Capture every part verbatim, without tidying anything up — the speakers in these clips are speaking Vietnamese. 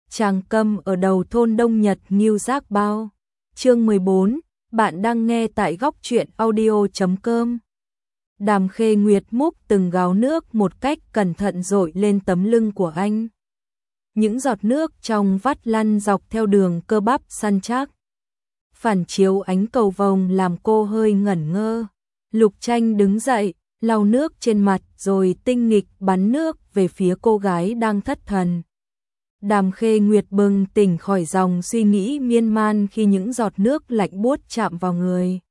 Tràng Câm ở đầu thôn Đông Nhật Ngưu Giác Bao. Chương mười bốn, bạn đang nghe tại góc truyện audio chấm com. Đàm Khê Nguyệt múc từng gáo nước một cách cẩn thận dội lên tấm lưng của anh. Những giọt nước trong vắt lăn dọc theo đường cơ bắp săn chắc. Phản chiếu ánh cầu vồng làm cô hơi ngẩn ngơ. Lục Tranh đứng dậy, lau nước trên mặt rồi tinh nghịch bắn nước về phía cô gái đang thất thần. Đàm Khê Nguyệt bừng tỉnh khỏi dòng suy nghĩ miên man khi những giọt nước lạnh buốt chạm vào người.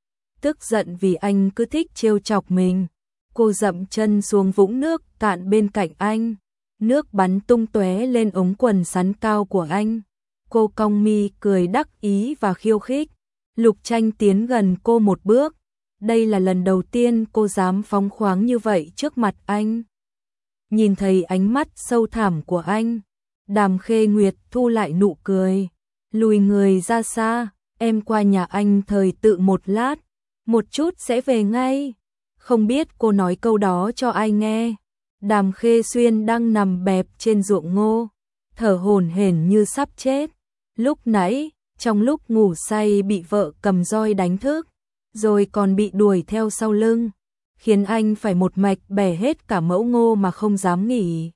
Tức giận vì anh cứ thích trêu chọc mình, cô dậm chân xuống vũng nước cạn bên cạnh anh. Nước bắn tung tóe lên ống quần sắn cao của anh. Cô cong mi cười đắc ý và khiêu khích. Lục Tranh tiến gần cô một bước. Đây là lần đầu tiên cô dám phóng khoáng như vậy trước mặt anh. Nhìn thấy ánh mắt sâu thẳm của anh, Đàm Khê Nguyệt thu lại nụ cười, lùi người ra xa. Em qua nhà anh thời tự một lát, một chút sẽ về ngay. Không biết cô nói câu đó cho ai nghe. Đàm Khê Xuyên đang nằm bẹp trên ruộng ngô, thở hổn hển như sắp chết. Lúc nãy, trong lúc ngủ say bị vợ cầm roi đánh thức, rồi còn bị đuổi theo sau lưng, khiến anh phải một mạch bẻ hết cả mẫu ngô mà không dám nghỉ.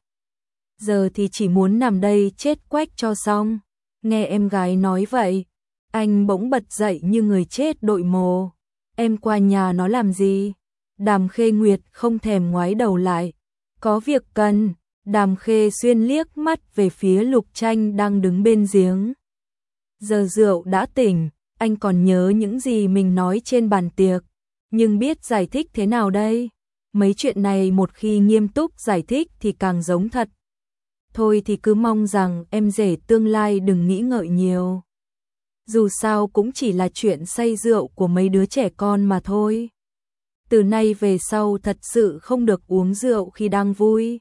Giờ thì chỉ muốn nằm đây chết quách cho xong. Nghe em gái nói vậy, anh bỗng bật dậy như người chết đội mồ. Em qua nhà nó làm gì? Đàm Khê Nguyệt không thèm ngoái đầu lại. Có việc cần. Đàm Khê Xuyên liếc mắt về phía Lục Tranh đang đứng bên giếng. Giờ rượu đã tỉnh, anh còn nhớ những gì mình nói trên bàn tiệc, nhưng biết giải thích thế nào đây? Mấy chuyện này một khi nghiêm túc giải thích thì càng giống thật. Thôi thì cứ mong rằng em rể tương lai đừng nghĩ ngợi nhiều. Dù sao cũng chỉ là chuyện say rượu của mấy đứa trẻ con mà thôi. Từ nay về sau thật sự không được uống rượu khi đang vui.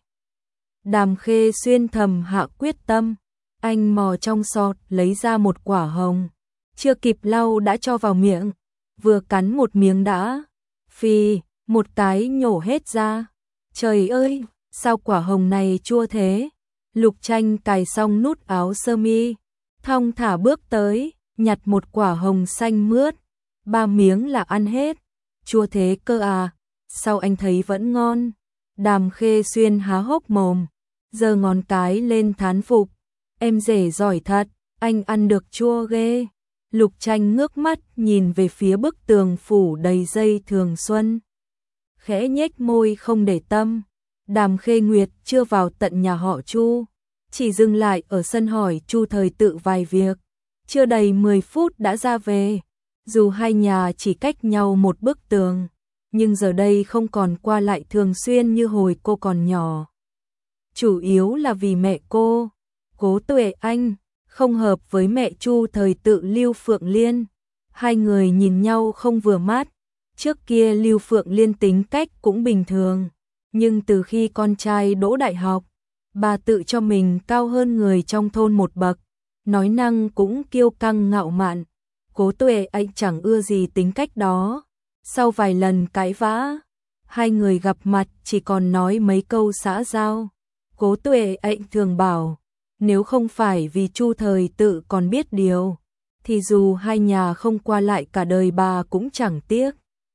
Đàm Khê Xuyên thầm hạ quyết tâm. Anh mò trong sọt lấy ra một quả hồng, chưa kịp lau đã cho vào miệng, vừa cắn một miếng đã, phì, một cái nhổ hết ra. Trời ơi, sao quả hồng này chua thế? Lục Tranh cài xong nút áo sơ mi, thong thả bước tới, nhặt một quả hồng xanh mướt, ba miếng là ăn hết. Chua thế cơ à? Sao anh thấy vẫn ngon? Đàm Khê Xuyên há hốc mồm, giơ ngón cái lên thán phục. Em rể giỏi thật, anh ăn được chua ghê. Lục Tranh ngước mắt nhìn về phía bức tường phủ đầy dây thường xuân, khẽ nhếch môi không để tâm. Đàm Khê Nguyệt chưa vào tận nhà họ Chu, chỉ dừng lại ở sân hỏi Chu Thời Tự vài việc. Chưa đầy mười phút đã ra về. Dù hai nhà chỉ cách nhau một bức tường, nhưng giờ đây không còn qua lại thường xuyên như hồi cô còn nhỏ. Chủ yếu là vì mẹ cô, Cố Tuệ Anh, không hợp với mẹ Chu Thời Tự Lưu Phượng Liên. Hai người nhìn nhau không vừa mắt. Trước kia Lưu Phượng Liên tính cách cũng bình thường, nhưng từ khi con trai đỗ đại học, bà tự cho mình cao hơn người trong thôn một bậc, nói năng cũng kiêu căng ngạo mạn. Cố Tuệ Anh chẳng ưa gì tính cách đó. Sau vài lần cãi vã, hai người gặp mặt chỉ còn nói mấy câu xã giao. Cố Tuệ Anh thường bảo, nếu không phải vì Chu Thời Tự còn biết điều, thì dù hai nhà không qua lại cả đời bà cũng chẳng tiếc.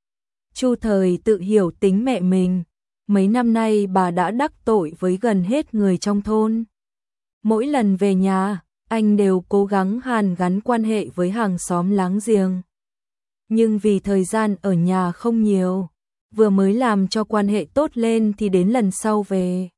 Chu Thời Tự hiểu tính mẹ mình, mấy năm nay bà đã đắc tội với gần hết người trong thôn. Mỗi lần về nhà, anh đều cố gắng hàn gắn quan hệ với hàng xóm láng giềng. Nhưng vì thời gian ở nhà không nhiều, vừa mới làm cho quan hệ tốt lên thì đến lần sau về,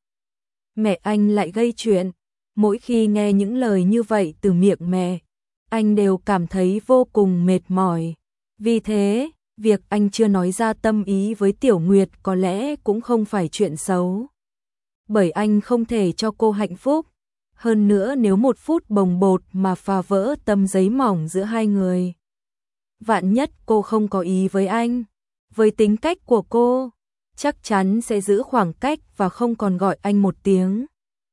mẹ anh lại gây chuyện. Mỗi khi nghe những lời như vậy từ miệng mẹ, anh đều cảm thấy vô cùng mệt mỏi. Vì thế, việc anh chưa nói ra tâm ý với Tiểu Nguyệt có lẽ cũng không phải chuyện xấu. Bởi anh không thể cho cô hạnh phúc. Hơn nữa nếu một phút bồng bột mà phá vỡ tấm giấy mỏng giữa hai người. Vạn nhất cô không có ý với anh, với tính cách của cô, chắc chắn sẽ giữ khoảng cách và không còn gọi anh một tiếng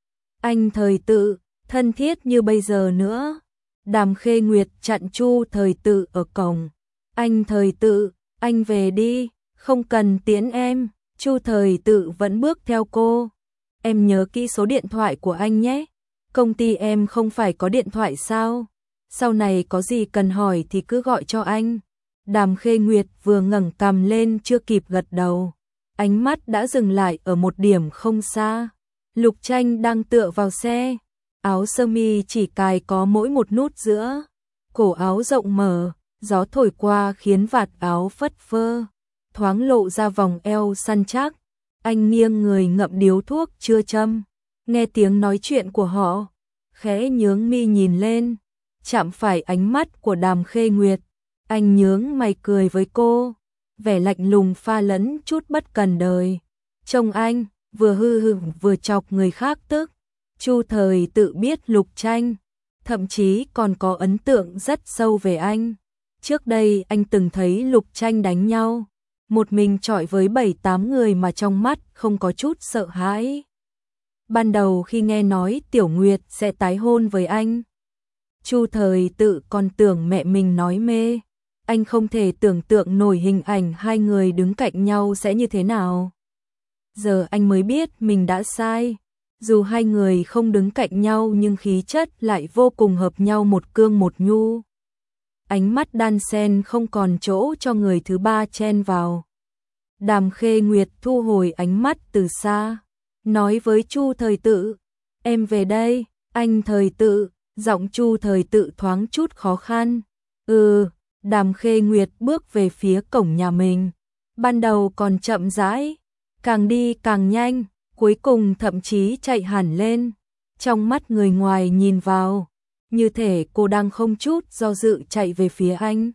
anh Thời Tự, thân thiết như bây giờ nữa. Đàm Khê Nguyệt chặn Chu Thời Tự ở cổng. Anh Thời Tự, anh về đi, không cần tiễn em. Chu Thời Tự vẫn bước theo cô. Em nhớ kỹ số điện thoại của anh nhé. Công ty em không phải có điện thoại sao? Sau này có gì cần hỏi thì cứ gọi cho anh. Đàm Khê Nguyệt vừa ngẩng cằm lên chưa kịp gật đầu, ánh mắt đã dừng lại ở một điểm không xa. Lục Tranh đang tựa vào xe, áo sơ mi chỉ cài có mỗi một nút giữa, cổ áo rộng mở, gió thổi qua khiến vạt áo phất phơ, thoáng lộ ra vòng eo săn chắc. Anh nghiêng người ngậm điếu thuốc chưa châm, nghe tiếng nói chuyện của họ, khẽ nhướng mi nhìn lên, chạm phải ánh mắt của Đàm Khê Nguyệt. Anh nhướng mày cười với cô, vẻ lạnh lùng pha lẫn chút bất cần đời. Trông anh vừa hư hửng vừa chọc người khác tức. Chu Thời tự biết Lục Tranh, thậm chí còn có ấn tượng rất sâu về anh. Trước đây anh từng thấy Lục Tranh đánh nhau, một mình chọi với bảy tám người mà trong mắt không có chút sợ hãi. Ban đầu khi nghe nói Tiểu Nguyệt sẽ tái hôn với anh, Chu Thời tự còn tưởng mẹ mình nói mê. Anh không thể tưởng tượng nổi hình ảnh hai người đứng cạnh nhau sẽ như thế nào. Giờ anh mới biết mình đã sai. Dù hai người không đứng cạnh nhau nhưng khí chất lại vô cùng hợp nhau, một cương một nhu. Ánh mắt đan xen không còn chỗ cho người thứ ba chen vào. Đàm Khê Nguyệt thu hồi ánh mắt từ xa, nói với Chu Thời Tự, em về đây. Anh Thời Tự, giọng Chu Thời Tự thoáng chút khó khăn. Ừ. Đàm Khê Nguyệt bước về phía cổng nhà mình, ban đầu còn chậm rãi, càng đi càng nhanh, cuối cùng thậm chí chạy hẳn lên. Trong mắt người ngoài nhìn vào, như thể cô đang không chút do dự chạy về phía anh.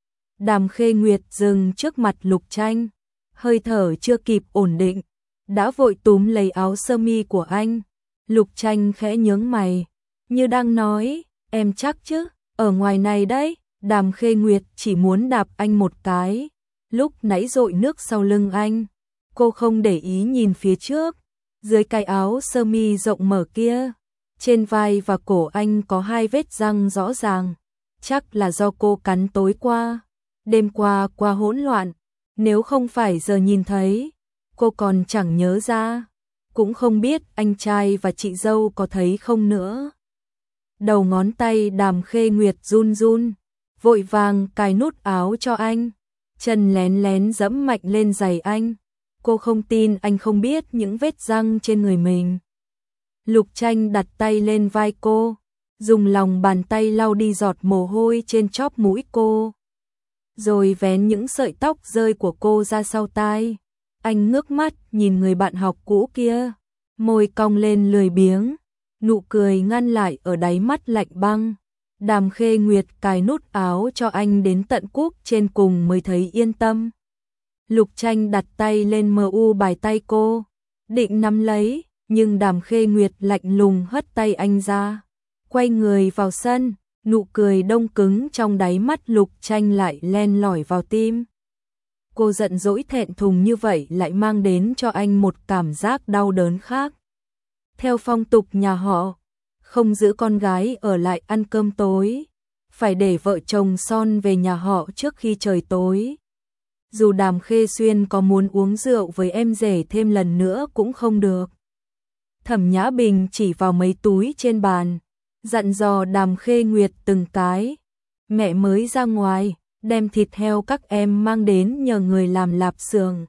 Đàm Khê Nguyệt dừng trước mặt Lục Tranh, hơi thở chưa kịp ổn định, đã vội túm lấy áo sơ mi của anh. Lục Tranh khẽ nhướng mày, như đang nói, em chắc chứ, ở ngoài này đấy. Đàm Khê Nguyệt chỉ muốn đạp anh một cái, lúc nãy dội nước sau lưng anh. Cô không để ý nhìn phía trước, dưới cái áo sơ mi rộng mở kia, trên vai và cổ anh có hai vết răng rõ ràng, chắc là do cô cắn tối qua, đêm qua qua hỗn loạn, nếu không phải giờ nhìn thấy, cô còn chẳng nhớ ra, cũng không biết anh trai và chị dâu có thấy không nữa. Đầu ngón tay Đàm Khê Nguyệt run run, vội vàng cài nút áo cho anh, chân lén lén dẫm mạnh lên giày anh. Cô không tin anh không biết những vết răng trên người mình. Lục Tranh đặt tay lên vai cô, dùng lòng bàn tay lau đi giọt mồ hôi trên chóp mũi cô, rồi vén những sợi tóc rơi của cô ra sau tai. Anh ngước mắt nhìn người bạn học cũ kia, môi cong lên lười biếng, nụ cười ngăn lại ở đáy mắt lạnh băng. Đàm Khê Nguyệt cài nút áo cho anh đến tận cúc trên cùng mới thấy yên tâm. Lục Tranh đặt tay lên mờ u bài tay cô, định nắm lấy, nhưng Đàm Khê Nguyệt lạnh lùng hất tay anh ra, quay người vào sân, nụ cười đông cứng trong đáy mắt Lục Tranh lại len lỏi vào tim. Cô giận dỗi thẹn thùng như vậy lại mang đến cho anh một cảm giác đau đớn khác. Theo phong tục nhà họ, không giữ con gái ở lại ăn cơm tối, phải để vợ chồng son về nhà họ trước khi trời tối. Dù Đàm Khê Xuyên có muốn uống rượu với em rể thêm lần nữa cũng không được. Thẩm Nhã Bình chỉ vào mấy túi trên bàn, dặn dò Đàm Khê Nguyệt từng cái. Mẹ mới ra ngoài, đem thịt heo các em mang đến nhờ người làm lạp xưởng.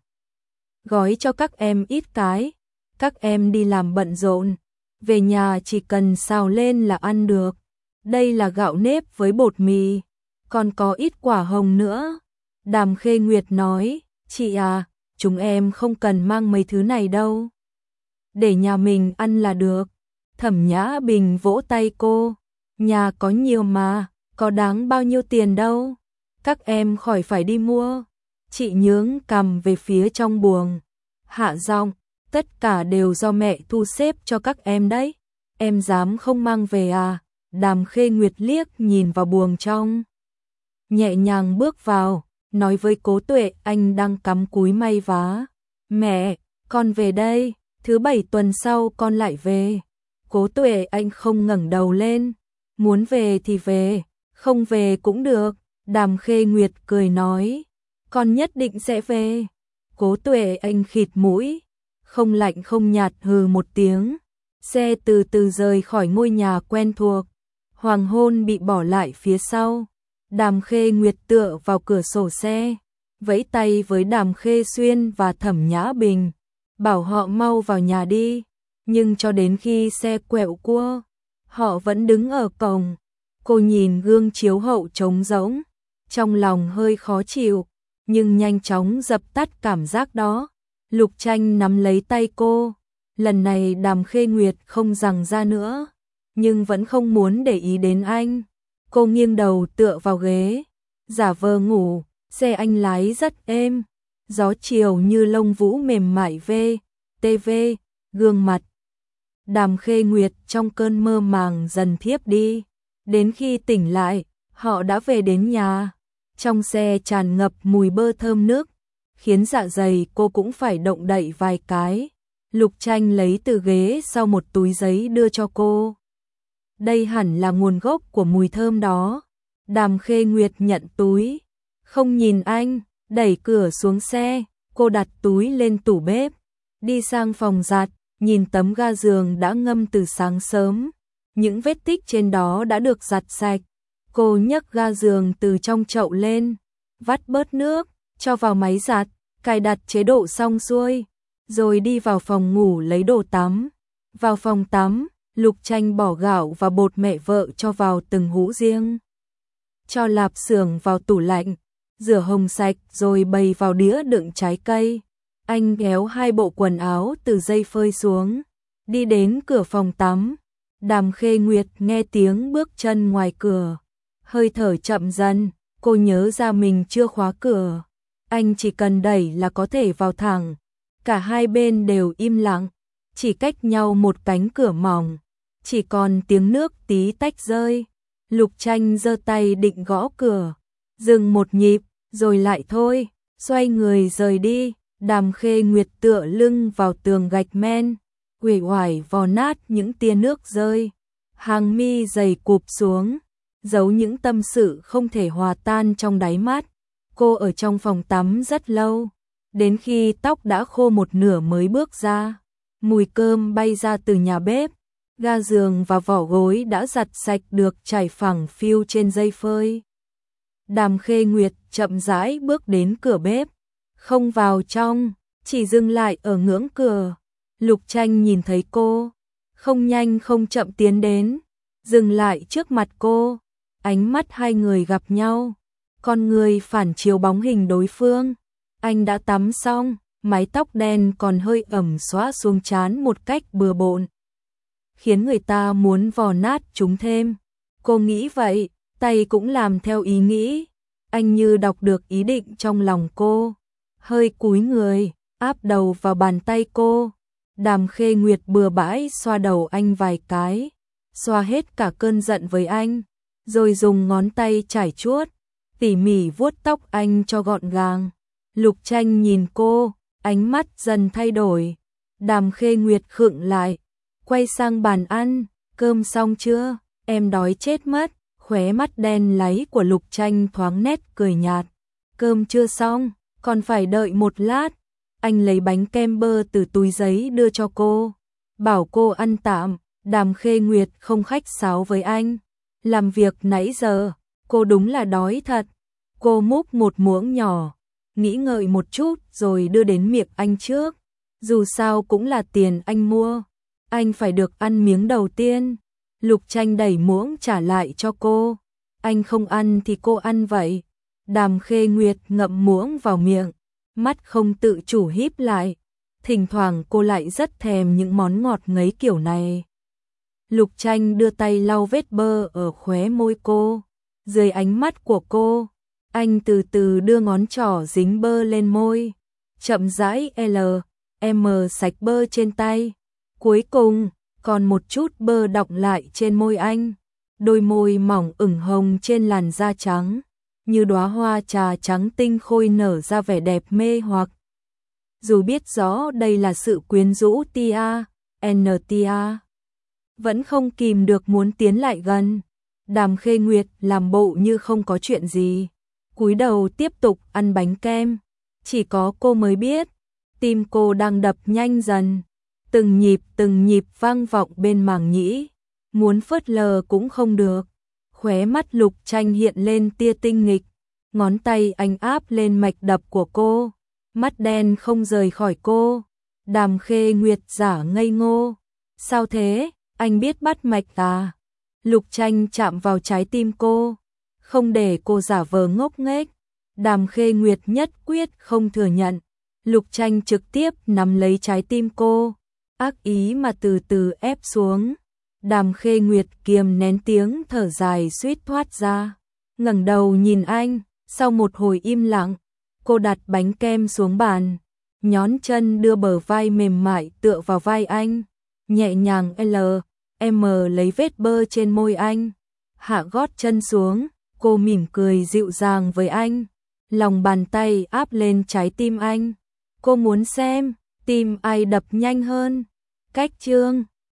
Gói cho các em ít cái, các em đi làm bận rộn, về nhà chỉ cần xào lên là ăn được. Đây là gạo nếp với bột mì, còn có ít quả hồng nữa. Đàm Khê Nguyệt nói, chị à, chúng em không cần mang mấy thứ này đâu. Để nhà mình ăn là được. Thẩm Nhã Bình vỗ tay cô, nhà có nhiều mà, có đáng bao nhiêu tiền đâu. Các em khỏi phải đi mua. Chị nhướng cằm về phía trong buồng, hạ giọng, tất cả đều do mẹ thu xếp cho các em đấy. Em dám không mang về à? Đàm Khê Nguyệt liếc nhìn vào buồng trong, nhẹ nhàng bước vào, nói với Cố Tuệ anh đang cắm cúi may vá. Mẹ, con về đây, thứ bảy tuần sau con lại về. Cố Tuệ anh không ngẩng đầu lên, muốn về thì về, không về cũng được. Đàm Khê Nguyệt cười nói, con nhất định sẽ về. Cố Tuệ anh khịt mũi, không lạnh không nhạt hừ một tiếng, Xe từ từ rời khỏi ngôi nhà quen thuộc, hoàng hôn bị bỏ lại phía sau. Đàm Khê Nguyệt tựa vào cửa sổ xe, vẫy tay với Đàm Khê Xuyên và Thẩm Nhã Bình, bảo họ mau vào nhà đi. Nhưng cho đến khi xe quẹo cua, họ vẫn đứng ở cổng. Cô nhìn gương chiếu hậu trống rỗng, trong lòng hơi khó chịu, nhưng nhanh chóng dập tắt cảm giác đó. Lục Tranh nắm lấy tay cô, lần này Đàm Khê Nguyệt không giằng ra nữa, nhưng vẫn không muốn để ý đến anh. Cô nghiêng đầu tựa vào ghế, giả vờ ngủ. Xe anh lái rất êm, gió chiều như lông vũ mềm mại về tê vê gương mặt Đàm Khê Nguyệt trong cơn mơ màng dần thiếp đi. Đến khi tỉnh lại, họ đã về đến nhà. Trong xe tràn ngập mùi bơ thơm nước, khiến dạ dày cô cũng phải động đậy vài cái. Lục Tranh lấy từ ghế sau một túi giấy đưa cho cô. Đây hẳn là nguồn gốc của mùi thơm đó. Đàm Khê Nguyệt nhận túi, không nhìn anh, đẩy cửa xuống xe. Cô đặt túi lên tủ bếp, đi sang phòng giặt, nhìn tấm ga giường đã ngâm từ sáng sớm. Những vết tích trên đó đã được giặt sạch. Cô nhấc ga giường từ trong chậu lên, vắt bớt nước, cho vào máy giặt, cài đặt chế độ xong xuôi, rồi đi vào phòng ngủ lấy đồ tắm. Vào phòng tắm, Lục Tranh bỏ gạo và bột mẹ vợ cho vào từng hũ riêng, cho lạp xưởng vào tủ lạnh, rửa hồng sạch rồi bày vào đĩa đựng trái cây. Anh kéo hai bộ quần áo từ dây phơi xuống, đi đến cửa phòng tắm. Đàm Khê Nguyệt nghe tiếng bước chân ngoài cửa, hơi thở chậm dần. Cô nhớ ra mình chưa khóa cửa, anh chỉ cần đẩy là có thể vào thẳng. Cả hai bên đều im lặng, chỉ cách nhau một cánh cửa mỏng, chỉ còn tiếng nước tí tách rơi. Lục Tranh giơ tay định gõ cửa, dừng một nhịp, rồi lại thôi, xoay người rời đi. Đàm Khê Nguyệt tựa lưng vào tường gạch men, uể oải vò nát những tia nước rơi, hàng mi dày cụp xuống, giấu những tâm sự không thể hòa tan trong đáy mắt. Cô ở trong phòng tắm rất lâu, đến khi tóc đã khô một nửa mới bước ra. Mùi cơm bay ra từ nhà bếp, ga giường và vỏ gối đã giặt sạch được trải phẳng phiu trên dây phơi. Đàm Khê Nguyệt chậm rãi bước đến cửa bếp, không vào trong, chỉ dừng lại ở ngưỡng cửa. Lục Tranh nhìn thấy cô, không nhanh không chậm tiến đến, dừng lại trước mặt cô. Ánh mắt hai người gặp nhau, con người phản chiếu bóng hình đối phương. Anh đã tắm xong, mái tóc đen còn hơi ẩm xõa xuống trán một cách bừa bộn, khiến người ta muốn vò nát chúng thêm. Cô nghĩ vậy, tay cũng làm theo ý nghĩ. Anh như đọc được ý định trong lòng cô, hơi cúi người, áp đầu vào bàn tay cô. Đàm Khê Nguyệt bừa bãi xoa đầu anh vài cái, xoa hết cả cơn giận với anh, rồi dùng ngón tay trải chuốt, tỉ mỉ vuốt tóc anh cho gọn gàng. Lục Tranh nhìn cô, ánh mắt dần thay đổi. Đàm Khê Nguyệt khựng lại, quay sang bàn ăn. Cơm xong chưa? Em đói chết mất. Khóe mắt đen láy của Lục Tranh thoáng nét cười nhạt. Cơm chưa xong, còn phải đợi một lát. Anh lấy bánh kem bơ từ túi giấy đưa cho cô, bảo cô ăn tạm. Đàm Khê Nguyệt không khách sáo với anh. Làm việc nãy giờ, cô đúng là đói thật. Cô múc một muỗng nhỏ, nghĩ ngợi một chút rồi đưa đến miệng anh trước. Dù sao cũng là tiền anh mua, anh phải được ăn miếng đầu tiên. Lục Tranh đẩy muỗng trả lại cho cô. Anh không ăn thì cô ăn vậy. Đàm Khê Nguyệt ngậm muỗng vào miệng, mắt không tự chủ híp lại. Thỉnh thoảng cô lại rất thèm những món ngọt ngấy kiểu này. Lục Tranh đưa tay lau vết bơ ở khóe môi cô. Dưới ánh mắt của cô, anh từ từ đưa ngón trỏ dính bơ lên môi, chậm rãi L, M sạch bơ trên tay. Cuối cùng, còn một chút bơ đọng lại trên môi anh. Đôi môi mỏng ửng hồng trên làn da trắng, như đóa hoa trà trắng tinh khôi nở ra vẻ đẹp mê hoặc. Dù biết rõ đây là sự quyến rũ tia, en tia, vẫn không kìm được muốn tiến lại gần. Đàm Khê Nguyệt làm bộ như không có chuyện gì, cúi đầu tiếp tục ăn bánh kem. Chỉ có cô mới biết, tim cô đang đập nhanh dần. Từng nhịp từng nhịp vang vọng bên màng nhĩ, muốn phớt lờ cũng không được. Khóe mắt Lục Tranh hiện lên tia tinh nghịch, ngón tay anh áp lên mạch đập của cô, mắt đen không rời khỏi cô. Đàm Khê Nguyệt giả ngây ngô. Sao thế, anh biết bắt mạch à? Lục Tranh chạm vào trái tim cô, không để cô giả vờ ngốc nghếch. Đàm Khê Nguyệt nhất quyết không thừa nhận. Lục Tranh trực tiếp nắm lấy trái tim cô, ác ý mà từ từ ép xuống. Đàm Khê Nguyệt kiềm nén tiếng thở dài suýt thoát ra, ngẩng đầu nhìn anh. Sau một hồi im lặng, cô đặt bánh kem xuống bàn, nhón chân đưa bờ vai mềm mại tựa vào vai anh, nhẹ nhàng L, M lấy vết bơ trên môi anh, hạ gót chân xuống. Cô mỉm cười dịu dàng với anh, lòng bàn tay áp lên trái tim anh. Cô muốn xem tim ai đập nhanh hơn. Cách chương